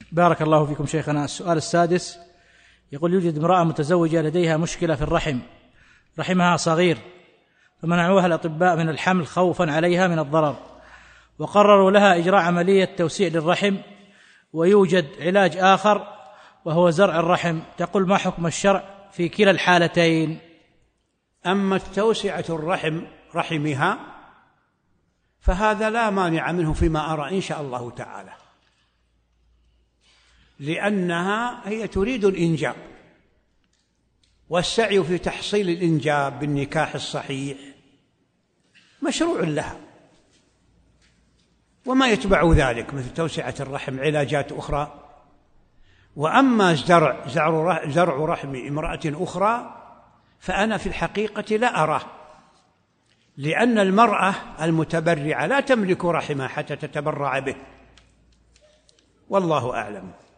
بارك الله فيكم شيخنا. السؤال السادس يقول: يوجد امرأة متزوجة لديها مشكلة في الرحم، رحمها صغير، فمنعوها الأطباء من الحمل خوفا عليها من الضرر، وقرروا لها إجراء عملية توسيع للرحم، ويوجد علاج آخر وهو زرع الرحم. تقول: ما حكم الشرع في كلا الحالتين؟ أما توسعة الرحم رحمها فهذا لا مانع منه فيما أرى إن شاء الله تعالى، لأنها هي تريد الإنجاب، والسعي في تحصيل الإنجاب بالنكاح الصحيح مشروع لها، وما يتبع ذلك مثل توسعة الرحم علاجات أخرى. وأما زرع رحم امرأة أخرى فأنا في الحقيقة لا أراه، لأن المرأة المتبرعة لا تملك رحمها حتى تتبرع به، والله أعلم.